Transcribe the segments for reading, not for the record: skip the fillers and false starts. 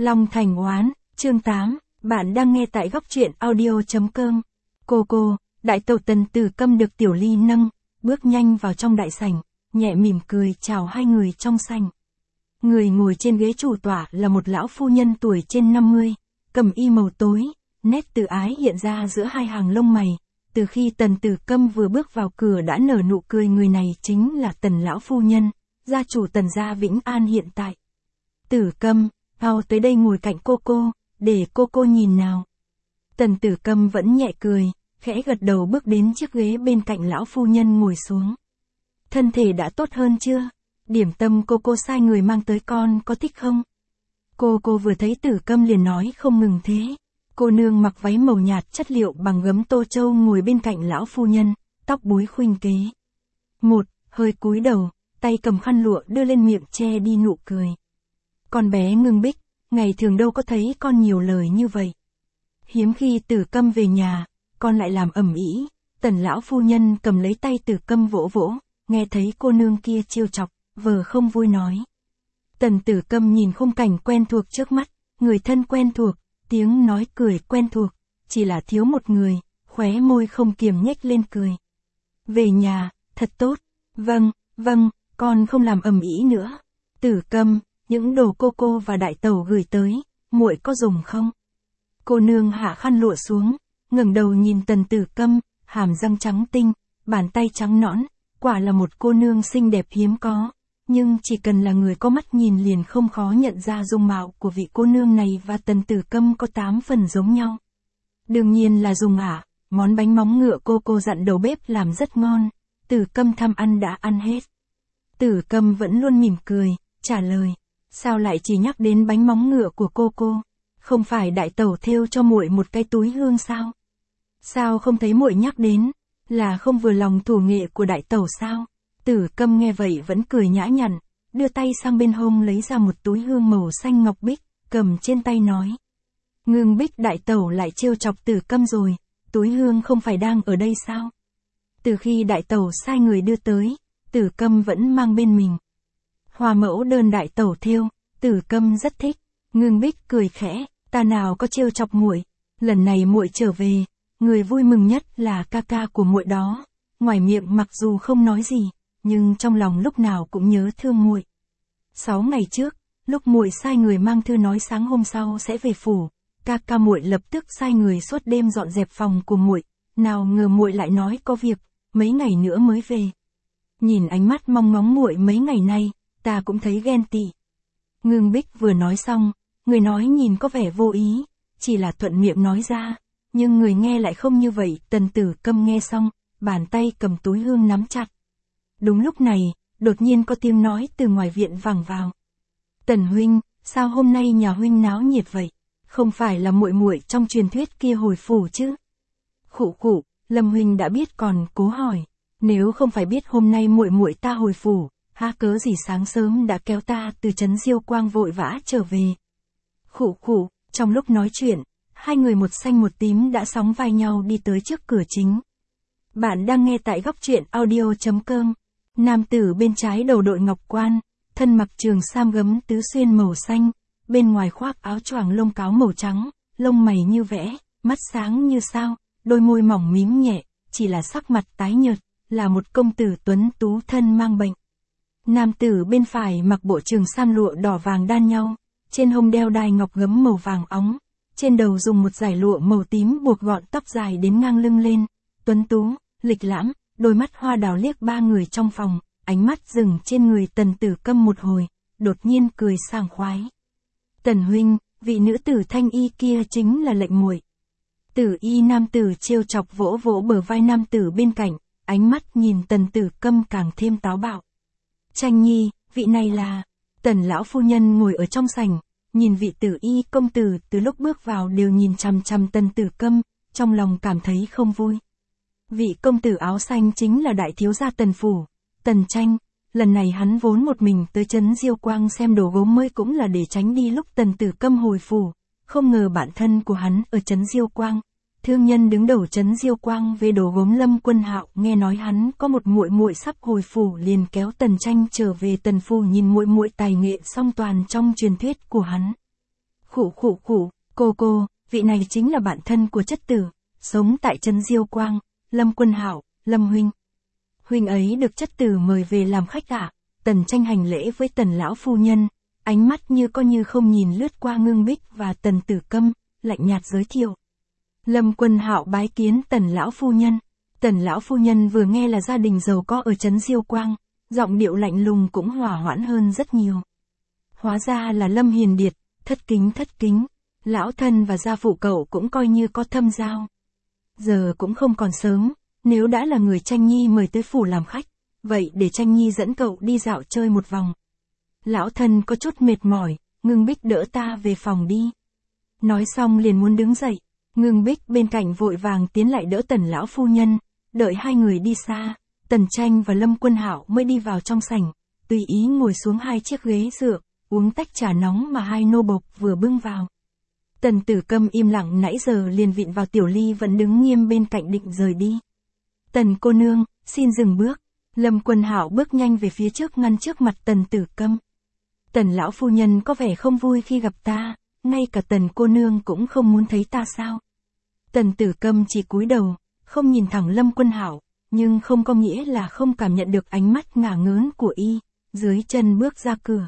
Long Thành Oán, chương 8, bạn đang nghe tại góc truyện audio.com. Cô, đại tẩu Tần Tử Câm được Tiểu Ly nâng, bước nhanh vào trong đại sảnh, nhẹ mỉm cười chào hai người trong sảnh. Người ngồi trên ghế chủ tọa là một lão phu nhân tuổi trên 50, cầm y màu tối, nét từ ái hiện ra giữa hai hàng lông mày. Từ khi Tần Tử Câm vừa bước vào cửa đã nở nụ cười, người này chính là Tần lão phu nhân, gia chủ Tần gia Vĩnh An hiện tại. Tử Câm, mau tới đây ngồi cạnh cô, để cô nhìn nào. Tần Tử Câm vẫn nhẹ cười, khẽ gật đầu bước đến chiếc ghế bên cạnh lão phu nhân ngồi xuống. Thân thể đã tốt hơn chưa? Điểm tâm cô sai người mang tới con có thích không? Cô vừa thấy Tử Câm liền nói không ngừng thế. Cô nương mặc váy màu nhạt chất liệu bằng gấm tô châu ngồi bên cạnh lão phu nhân, tóc búi khuynh kế. Hơi cúi đầu, tay cầm khăn lụa đưa lên miệng che đi nụ cười. Con bé Ngưng Bích, ngày thường đâu có thấy con nhiều lời như vậy. Hiếm khi Tử Câm về nhà, con lại làm ầm ĩ. Tần lão phu nhân cầm lấy tay Tử Câm vỗ vỗ, nghe thấy cô nương kia trêu chọc, vờ không vui nói. Tần Tử Câm nhìn khung cảnh quen thuộc trước mắt, người thân quen thuộc, tiếng nói cười quen thuộc, chỉ là thiếu một người, khóe môi không kiềm nhếch lên cười. Về nhà, thật tốt. Vâng, con không làm ầm ĩ nữa. Tử Câm, những đồ cô và đại tẩu gửi tới, muội có dùng không? Cô nương hạ khăn lụa xuống, ngẩng đầu nhìn Tần Tử Câm, hàm răng trắng tinh, bàn tay trắng nõn, quả là một cô nương xinh đẹp hiếm có. Nhưng chỉ cần là người có mắt nhìn liền không khó nhận ra dung mạo của vị cô nương này và Tần Tử Câm có 8 phần giống nhau. Đương nhiên là dùng món bánh móng ngựa cô dặn đầu bếp làm rất ngon. Tử Câm tham ăn đã ăn hết. Tử Câm vẫn luôn mỉm cười, trả lời. Sao lại chỉ nhắc đến bánh móng ngựa của cô? Không phải đại tẩu thêu cho muội một cái túi hương sao? Sao không thấy muội nhắc đến? Là không vừa lòng thủ nghệ của đại tẩu sao? Tử Câm nghe vậy vẫn cười nhã nhặn, đưa tay sang bên hông lấy ra một túi hương màu xanh ngọc bích, cầm trên tay nói. Ngưng Bích đại tẩu lại trêu chọc Tử Câm rồi, túi hương không phải đang ở đây sao? Từ khi đại tẩu sai người đưa tới, Tử Câm vẫn mang bên mình. Hoa mẫu đơn đại tẩu thêu, Tử Câm rất thích. Ngưng Bích cười khẽ, ta nào có trêu chọc muội, lần này muội trở về, người vui mừng nhất là ca của muội đó. Ngoài miệng mặc dù không nói gì, nhưng trong lòng lúc nào cũng nhớ thương muội. 6 ngày trước, lúc muội sai người mang thư nói sáng hôm sau sẽ về phủ, ca muội lập tức sai người suốt đêm dọn dẹp phòng của muội, nào ngờ muội lại nói có việc, mấy ngày nữa mới về. Nhìn ánh mắt mong ngóng muội mấy ngày nay, ta cũng thấy ghen tị. Ngưng Bích vừa nói xong, người nói nhìn có vẻ vô ý, chỉ là thuận miệng nói ra, nhưng người nghe lại không như vậy. Tần Tử Câm nghe xong, bàn tay cầm túi hương nắm chặt. Đúng lúc này, đột nhiên có tiếng nói từ ngoài viện vẳng vào. Tần huynh, sao hôm nay nhà huynh náo nhiệt vậy? Không phải là muội trong truyền thuyết kia hồi phủ chứ? Khụ, Lâm huynh đã biết còn cố hỏi, nếu không phải biết hôm nay muội ta hồi phủ, há cớ gì sáng sớm đã kéo ta từ trấn Diêu Quang vội vã trở về. Khụ, trong lúc nói chuyện, hai người một xanh một tím đã sóng vai nhau đi tới trước cửa chính. Bạn đang nghe tại góc truyện audio.com. Nam tử bên trái đầu đội ngọc quan, thân mặc trường sam gấm tứ xuyên màu xanh, bên ngoài khoác áo choàng lông cáo màu trắng, lông mày như vẽ, mắt sáng như sao, đôi môi mỏng mím nhẹ, chỉ là sắc mặt tái nhợt, là một công tử tuấn tú thân mang bệnh. Nam tử bên phải mặc bộ trường sam lụa đỏ vàng đan nhau, trên hông đeo đai ngọc gấm màu vàng óng, trên đầu dùng một dải lụa màu tím buộc gọn tóc dài đến ngang lưng lên, tuấn tú, lịch lãm, đôi mắt hoa đào liếc ba người trong phòng, ánh mắt dừng trên người Tần Tử Câm một hồi, đột nhiên cười sảng khoái. Tần huynh, vị nữ tử thanh y kia chính là lệnh muội. Tử y nam tử trêu chọc vỗ vỗ bờ vai nam tử bên cạnh, ánh mắt nhìn Tần Tử Câm càng thêm táo bạo. Tranh nhi, vị này là... Tần lão phu nhân ngồi ở trong sảnh, nhìn vị tử y công tử từ lúc bước vào đều nhìn chằm chằm Tần Tử Câm, trong lòng cảm thấy không vui. Vị công tử áo xanh chính là đại thiếu gia Tần phủ, Tần Tranh. Lần này hắn vốn một mình tới trấn Diêu Quang xem đồ gốm mới cũng là để tránh đi lúc Tần Tử Câm hồi phủ, không ngờ bạn thân của hắn ở trấn Diêu Quang, thương nhân đứng đầu trấn Diêu Quang về đồ gốm Lâm Quân Hạo, nghe nói hắn có một muội sắp hồi phủ liền kéo Tần Tranh trở về Tần phủ nhìn muội tài nghệ song toàn trong truyền thuyết của hắn. Cô, vị này chính là bạn thân của chất tử, sống tại trấn Diêu Quang, Lâm Quân Hạo, Lâm huynh. Huynh ấy được chất tử mời về làm khách ạ. Tần Tranh hành lễ với Tần lão phu nhân, ánh mắt như có như không nhìn lướt qua Ngưng Bích và Tần Tử Câm, lạnh nhạt giới thiệu. Lâm Quân Hạo bái kiến Tần lão phu nhân. Tần lão phu nhân vừa nghe là gia đình giàu có ở trấn Diêu Quang, giọng điệu lạnh lùng cũng hòa hoãn hơn rất nhiều. Hóa ra là Lâm Hiền Điệt, thất kính, lão thân và gia phụ cậu cũng coi như có thâm giao. Giờ cũng không còn sớm, nếu đã là người Tranh Nhi mời tới phủ làm khách, vậy để Tranh Nhi dẫn cậu đi dạo chơi một vòng. Lão thân có chút mệt mỏi, Ngưng Bích đỡ ta về phòng đi. Nói xong liền muốn đứng dậy, Ngưng Bích bên cạnh vội vàng tiến lại đỡ Tần lão phu nhân, đợi hai người đi xa, Tần Tranh và Lâm Quân Hạo mới đi vào trong sảnh, tùy ý ngồi xuống hai chiếc ghế dựa, uống tách trà nóng mà hai nô bộc vừa bưng vào. Tần Tử Câm im lặng nãy giờ liền vịn vào Tiểu Ly vẫn đứng nghiêm bên cạnh định rời đi. Tần cô nương, xin dừng bước. Lâm Quân Hạo bước nhanh về phía trước ngăn trước mặt Tần Tử Câm. Tần lão phu nhân có vẻ không vui khi gặp ta, ngay cả Tần cô nương cũng không muốn thấy ta sao? Tần Tử Câm chỉ cúi đầu, không nhìn thẳng Lâm Quân Hạo, nhưng không có nghĩa là không cảm nhận được ánh mắt ngả ngớn của y, dưới chân bước ra cửa.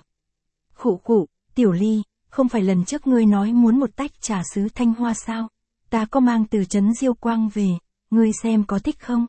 Tiểu Ly, không phải lần trước ngươi nói muốn một tách trà sứ Thanh Hoa sao? Ta có mang từ trấn Diêu Quang về, ngươi xem có thích không?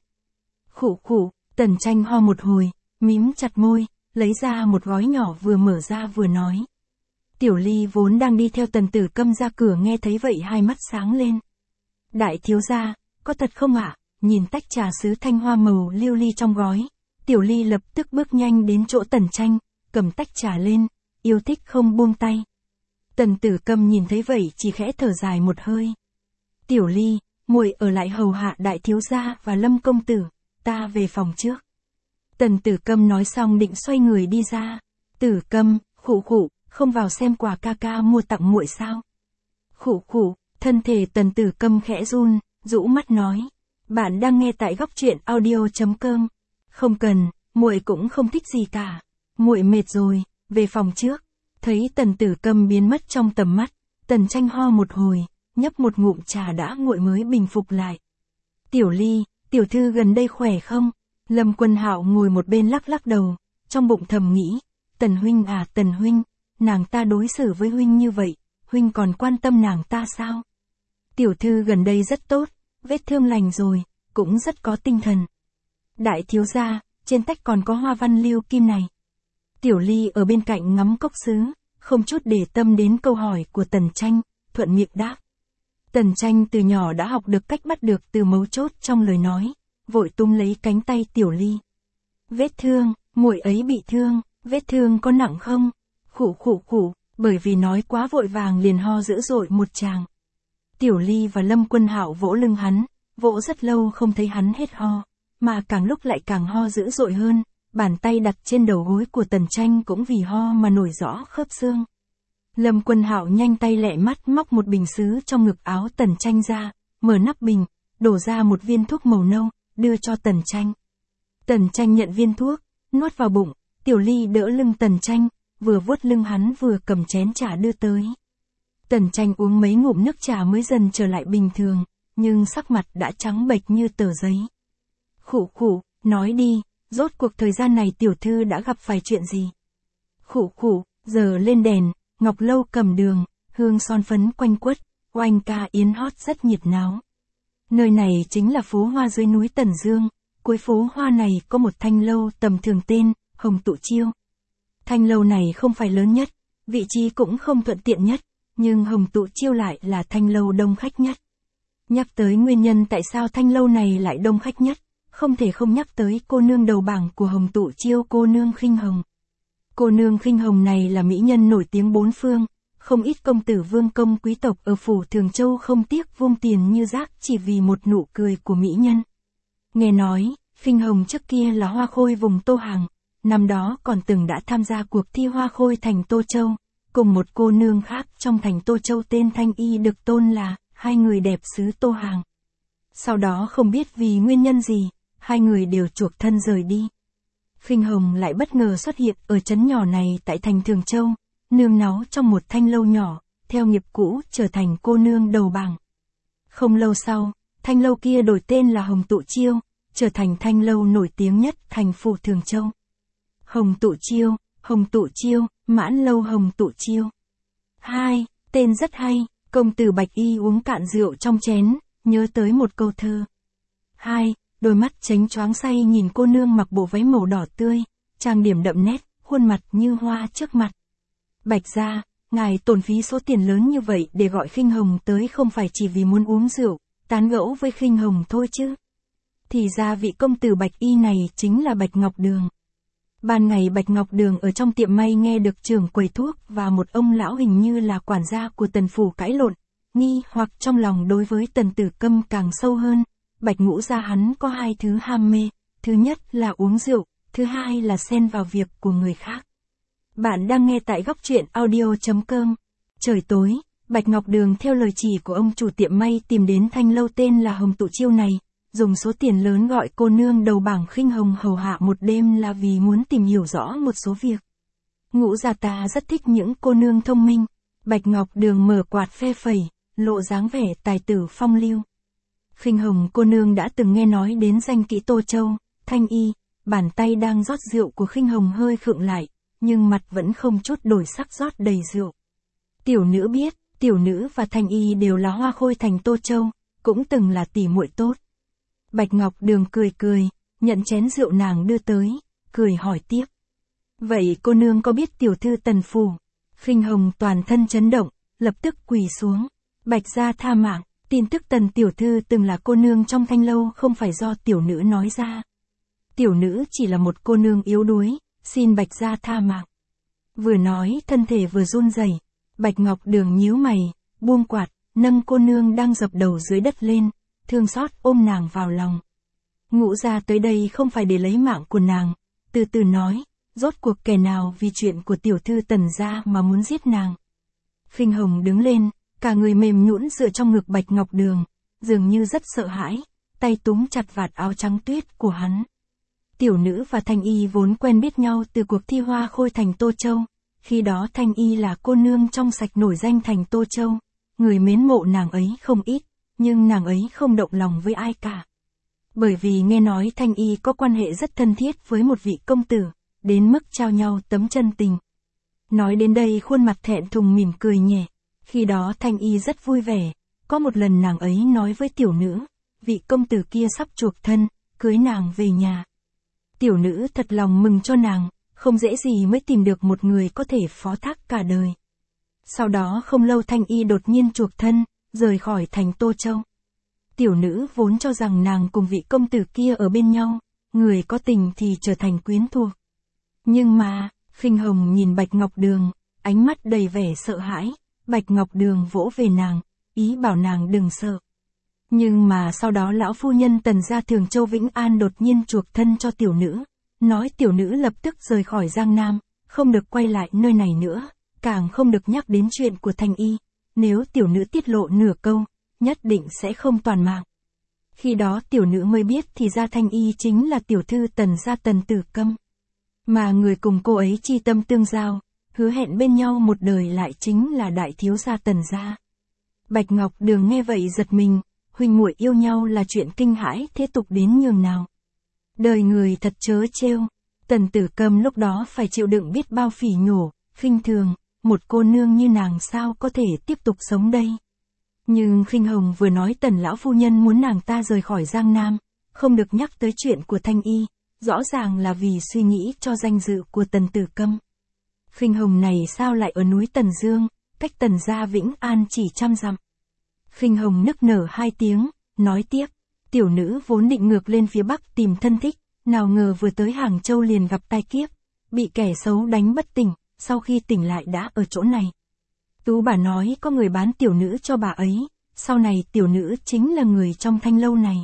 Tần Tranh ho một hồi, mím chặt môi, lấy ra một gói nhỏ vừa mở ra vừa nói. Tiểu Ly vốn đang đi theo Tần Tử Câm ra cửa nghe thấy vậy hai mắt sáng lên. Đại thiếu gia, có thật không ạ? Nhìn tách trà sứ Thanh Hoa màu lưu ly trong gói, Tiểu Ly lập tức bước nhanh đến chỗ Tần Tranh, cầm tách trà lên, yêu thích không buông tay. Tần Tử Câm nhìn thấy vậy chỉ khẽ thở dài một hơi. Tiểu Ly, muội ở lại hầu hạ đại thiếu gia và Lâm công tử, ta về phòng trước. Tần Tử Câm nói xong định xoay người đi ra. Tử Câm, không vào xem quà ca ca mua tặng muội sao? Thân thể Tần Tử Câm khẽ run, rũ mắt nói. Bạn đang nghe tại góc truyện audio.com. Không cần, muội cũng không thích gì cả. Muội mệt rồi, về phòng trước. Thấy Tần Tử Câm biến mất trong tầm mắt, Tần Tranh ho một hồi, nhấp một ngụm trà đã nguội mới bình phục lại. Tiểu Ly, tiểu thư gần đây khỏe không? Lâm Quân Hạo ngồi một bên lắc lắc đầu, trong bụng thầm nghĩ, Tần huynh à Tần huynh, nàng ta đối xử với huynh như vậy, huynh còn quan tâm nàng ta sao? Tiểu thư gần đây rất tốt, vết thương lành rồi, cũng rất có tinh thần. Đại thiếu gia, trên tách còn có hoa văn lưu kim này. Tiểu Ly ở bên cạnh ngắm cốc sứ, không chút để tâm đến câu hỏi của Tần Tranh, thuận miệng đáp. Tần Tranh từ nhỏ đã học được cách bắt được từ mấu chốt trong lời nói, vội tung lấy cánh tay Tiểu Ly. Vết thương, muội ấy bị thương, vết thương có nặng không? Bởi vì nói quá vội vàng liền ho dữ dội một tràng. Tiểu Ly và Lâm Quân Hạo vỗ lưng hắn, vỗ rất lâu không thấy hắn hết ho, mà càng lúc lại càng ho dữ dội hơn, bàn tay đặt trên đầu gối của Tần Tranh cũng vì ho mà nổi rõ khớp xương. Lâm Quân Hạo nhanh tay lẹ mắt móc một bình sứ trong ngực áo Tần Tranh ra, mở nắp bình, đổ ra một viên thuốc màu nâu, đưa cho Tần Tranh. Tần Tranh nhận viên thuốc, nuốt vào bụng, Tiểu Ly đỡ lưng Tần Tranh, vừa vuốt lưng hắn vừa cầm chén trà đưa tới. Tần Tranh uống mấy ngụm nước trà mới dần trở lại bình thường, nhưng sắc mặt đã trắng bệch như tờ giấy. Nói đi, rốt cuộc thời gian này tiểu thư đã gặp phải chuyện gì? Giờ lên đèn, ngọc lâu cầm đường, hương son phấn quanh quất, oanh ca yến hót rất nhiệt náo. Nơi này chính là phố hoa dưới núi Tần Dương, cuối phố hoa này có một thanh lâu tầm thường tên, Hồng Tụ Chiêu. Thanh lâu này không phải lớn nhất, vị trí cũng không thuận tiện nhất, nhưng Hồng Tụ Chiêu lại là thanh lâu đông khách nhất. Nhắc tới nguyên nhân tại sao thanh lâu này lại đông khách nhất, không thể không nhắc tới cô nương đầu bảng của Hồng Tụ Chiêu, cô nương Khinh Hồng. Cô nương Khinh Hồng này là mỹ nhân nổi tiếng bốn phương, không ít công tử vương công quý tộc ở phủ Thường Châu không tiếc vung tiền như rác chỉ vì một nụ cười của mỹ nhân. Nghe nói, Khinh Hồng trước kia là hoa khôi vùng Tô Hàng, năm đó còn từng đã tham gia cuộc thi hoa khôi thành Tô Châu, cùng một cô nương khác trong thành Tô Châu tên Thanh Y được tôn là hai người đẹp xứ Tô Hàng. Sau đó không biết vì nguyên nhân gì, hai người đều chuộc thân rời đi. Khinh Hồng lại bất ngờ xuất hiện ở trấn nhỏ này tại thành Thường Châu, nương náu trong một thanh lâu nhỏ, theo nghiệp cũ trở thành cô nương đầu bảng. Không lâu sau, thanh lâu kia đổi tên là Hồng Tụ Chiêu, trở thành thanh lâu nổi tiếng nhất thành phủ Thường Châu. Hồng Tụ Chiêu, mãn lâu Hồng Tụ Chiêu. 2. Tên rất hay, công tử Bạch Y uống cạn rượu trong chén, nhớ tới một câu thơ. 2. Đôi mắt chánh choáng say nhìn cô nương mặc bộ váy màu đỏ tươi, trang điểm đậm nét, khuôn mặt như hoa trước mặt. Bạch gia, ngài tổn phí số tiền lớn như vậy để gọi Khinh Hồng tới không phải chỉ vì muốn uống rượu, tán gẫu với Khinh Hồng thôi chứ. Thì ra vị công tử Bạch Y này chính là Bạch Ngọc Đường. Ban ngày Bạch Ngọc Đường ở trong tiệm may nghe được trưởng quầy thuốc và một ông lão hình như là quản gia của Tần phủ cãi lộn, nghi hoặc trong lòng đối với Tần Tử Câm càng sâu hơn. Bạch Ngũ gia hắn có hai thứ ham mê, thứ nhất là uống rượu, thứ hai là xen vào việc của người khác. Bạn đang nghe tại góc truyện audio.com. Trời tối, Bạch Ngọc Đường theo lời chỉ của ông chủ tiệm may tìm đến thanh lâu tên là Hồng Tụ Chiêu này, dùng số tiền lớn gọi cô nương đầu bảng Khinh Hồng hầu hạ một đêm là vì muốn tìm hiểu rõ một số việc. Ngũ gia ta rất thích những cô nương thông minh. Bạch Ngọc Đường mở quạt phe phẩy, lộ dáng vẻ tài tử phong lưu. Khinh Hồng cô nương đã từng nghe nói đến danh kỹ Tô Châu, Thanh Y, bàn tay đang rót rượu của Khinh Hồng hơi khựng lại, nhưng mặt vẫn không chút đổi sắc rót đầy rượu. Tiểu nữ biết, tiểu nữ và Thanh Y đều là hoa khôi thành Tô Châu, cũng từng là tỷ muội tốt. Bạch Ngọc Đường cười cười, nhận chén rượu nàng đưa tới, cười hỏi tiếp. Vậy cô nương có biết tiểu thư Tần phủ? Khinh Hồng toàn thân chấn động, lập tức quỳ xuống. Bạch gia tha mạng, tin tức Tần tiểu thư từng là cô nương trong thanh lâu không phải do tiểu nữ nói ra. Tiểu nữ chỉ là một cô nương yếu đuối, xin Bạch gia tha mạng. Vừa nói thân thể vừa run rẩy. Bạch Ngọc Đường nhíu mày, buông quạt, nâng cô nương đang dập đầu dưới đất lên, thương xót ôm nàng vào lòng. Ngũ gia tới đây không phải để lấy mạng của nàng, từ từ nói, rốt cuộc kẻ nào vì chuyện của tiểu thư Tần gia mà muốn giết nàng. Khinh Hồng đứng lên, cả người mềm nhũn dựa trong ngực Bạch Ngọc Đường, dường như rất sợ hãi, tay túm chặt vạt áo trắng tuyết của hắn. Tiểu nữ và Thanh Y vốn quen biết nhau từ cuộc thi hoa khôi thành Tô Châu, khi đó Thanh Y là cô nương trong sạch nổi danh thành Tô Châu, người mến mộ nàng ấy không ít, nhưng nàng ấy không động lòng với ai cả. Bởi vì nghe nói Thanh Y có quan hệ rất thân thiết với một vị công tử, đến mức trao nhau tấm chân tình. Nói đến đây khuôn mặt thẹn thùng mỉm cười nhẹ, khi đó Thanh Y rất vui vẻ, có một lần nàng ấy nói với tiểu nữ, vị công tử kia sắp chuộc thân, cưới nàng về nhà. Tiểu nữ thật lòng mừng cho nàng, không dễ gì mới tìm được một người có thể phó thác cả đời. Sau đó không lâu Thanh Y đột nhiên chuộc thân, rời khỏi thành Tô Châu. Tiểu nữ vốn cho rằng nàng cùng vị công tử kia ở bên nhau, người có tình thì trở thành quyến thuộc. Nhưng mà, Khinh Hồng nhìn Bạch Ngọc Đường, ánh mắt đầy vẻ sợ hãi, Bạch Ngọc Đường vỗ về nàng, ý bảo nàng đừng sợ. Nhưng mà sau đó lão phu nhân Tần gia Thường Châu Vĩnh An đột nhiên chuộc thân cho tiểu nữ, nói tiểu nữ lập tức rời khỏi Giang Nam, không được quay lại nơi này nữa, càng không được nhắc đến chuyện của Thanh Y, nếu tiểu nữ tiết lộ nửa câu, nhất định sẽ không toàn mạng. Khi đó tiểu nữ mới biết thì ra Thanh Y chính là tiểu thư Tần gia Tần Tử Câm. Mà người cùng cô ấy chi tâm tương giao, hứa hẹn bên nhau một đời lại chính là đại thiếu gia Tần gia. Bạch Ngọc Đường nghe vậy giật mình, huynh muội yêu nhau là chuyện kinh hãi thế tục đến nhường nào. Đời người thật chớ trêu, Tần Tử Câm lúc đó phải chịu đựng biết bao phỉ nhổ, khinh thường, một cô nương như nàng sao có thể tiếp tục sống đây. Nhưng Khinh Hồng vừa nói Tần lão phu nhân muốn nàng ta rời khỏi Giang Nam, không được nhắc tới chuyện của Thanh Y, rõ ràng là vì suy nghĩ cho danh dự của Tần Tử Câm. Khinh Hồng này sao lại ở núi Tần Dương, cách Tần gia Vĩnh An chỉ 100 dặm. Khinh Hồng nức nở 2 tiếng, nói tiếp, tiểu nữ vốn định ngược lên phía Bắc tìm thân thích, nào ngờ vừa tới Hàng Châu liền gặp tai kiếp, bị kẻ xấu đánh bất tỉnh, sau khi tỉnh lại đã ở chỗ này. Tú bà nói có người bán tiểu nữ cho bà ấy, sau này tiểu nữ chính là người trong thanh lâu này.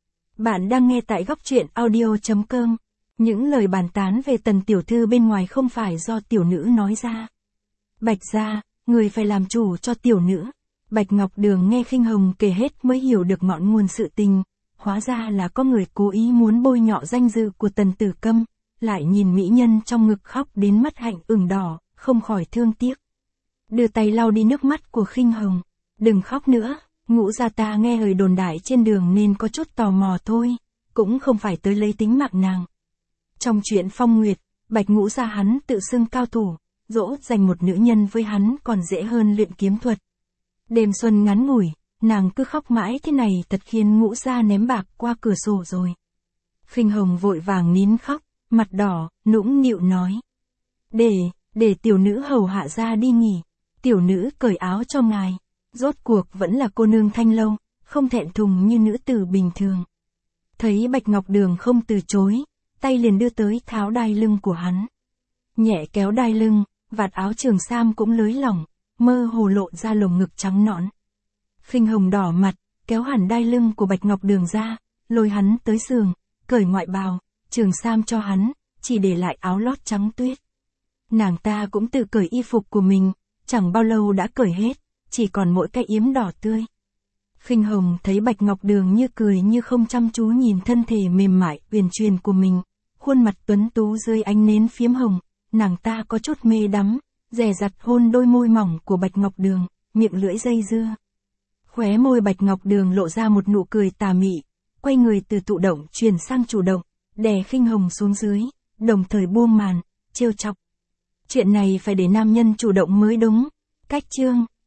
Bạn đang nghe tại góc truyện audio.com. Những lời bàn tán về Tần tiểu thư bên ngoài không phải do tiểu nữ nói ra. Bạch gia, người phải làm chủ cho tiểu nữ. Bạch Ngọc Đường nghe Khinh Hồng kể hết mới hiểu được ngọn nguồn sự tình, hóa ra là có người cố ý muốn bôi nhọ danh dự của Tần Tử Câm, lại nhìn mỹ nhân trong ngực khóc đến mắt hạnh ửng đỏ, không khỏi thương tiếc. đưa tay lau đi nước mắt của Khinh Hồng. Đừng khóc nữa, Ngũ gia ta nghe lời đồn đại trên đường nên có chút tò mò thôi, cũng không phải tới lấy tính mạng nàng. Trong chuyện Phong Nguyệt, Bạch Ngũ gia hắn tự xưng cao thủ, dỗ dành một nữ nhân với hắn còn dễ hơn luyện kiếm thuật. Đêm xuân ngắn ngủi, nàng cứ khóc mãi thế này thật khiến Ngũ gia ném bạc qua cửa sổ rồi. Khinh Hồng vội vàng nín khóc, mặt đỏ, nũng nịu nói. Để tiểu nữ hầu hạ ra đi nghỉ, tiểu nữ cởi áo cho ngài. Rốt cuộc vẫn là cô nương Thanh Lâu, không thẹn thùng như nữ tử bình thường. Thấy Bạch Ngọc Đường không từ chối, tay liền đưa tới tháo đai lưng của hắn. Nhẹ kéo đai lưng, vạt áo trường sam cũng lới lỏng, mơ hồ lộ ra lồng ngực trắng nõn. Khinh Hồng đỏ mặt, kéo hẳn đai lưng của Bạch Ngọc Đường ra, lôi hắn tới giường, cởi ngoại bào, trường sam cho hắn, chỉ để lại áo lót trắng tuyết. Nàng ta cũng tự cởi y phục của mình, chẳng bao lâu đã cởi hết, chỉ còn mỗi cái yếm đỏ tươi. Khinh Hồng thấy Bạch Ngọc Đường như cười như không chăm chú nhìn thân thể mềm mại uyển chuyển của mình, khuôn mặt tuấn tú dưới ánh nến phiếm hồng, nàng ta có chút mê đắm, dè dặt hôn đôi môi mỏng của Bạch Ngọc Đường, miệng lưỡi dây dưa. Khóe môi Bạch Ngọc Đường lộ ra một nụ cười tà mị, quay người từ thụ động chuyển sang chủ động, đè Khinh Hồng xuống dưới, đồng thời buông màn, trêu chọc. Chuyện này phải để nam nhân chủ động mới đúng. Cách chương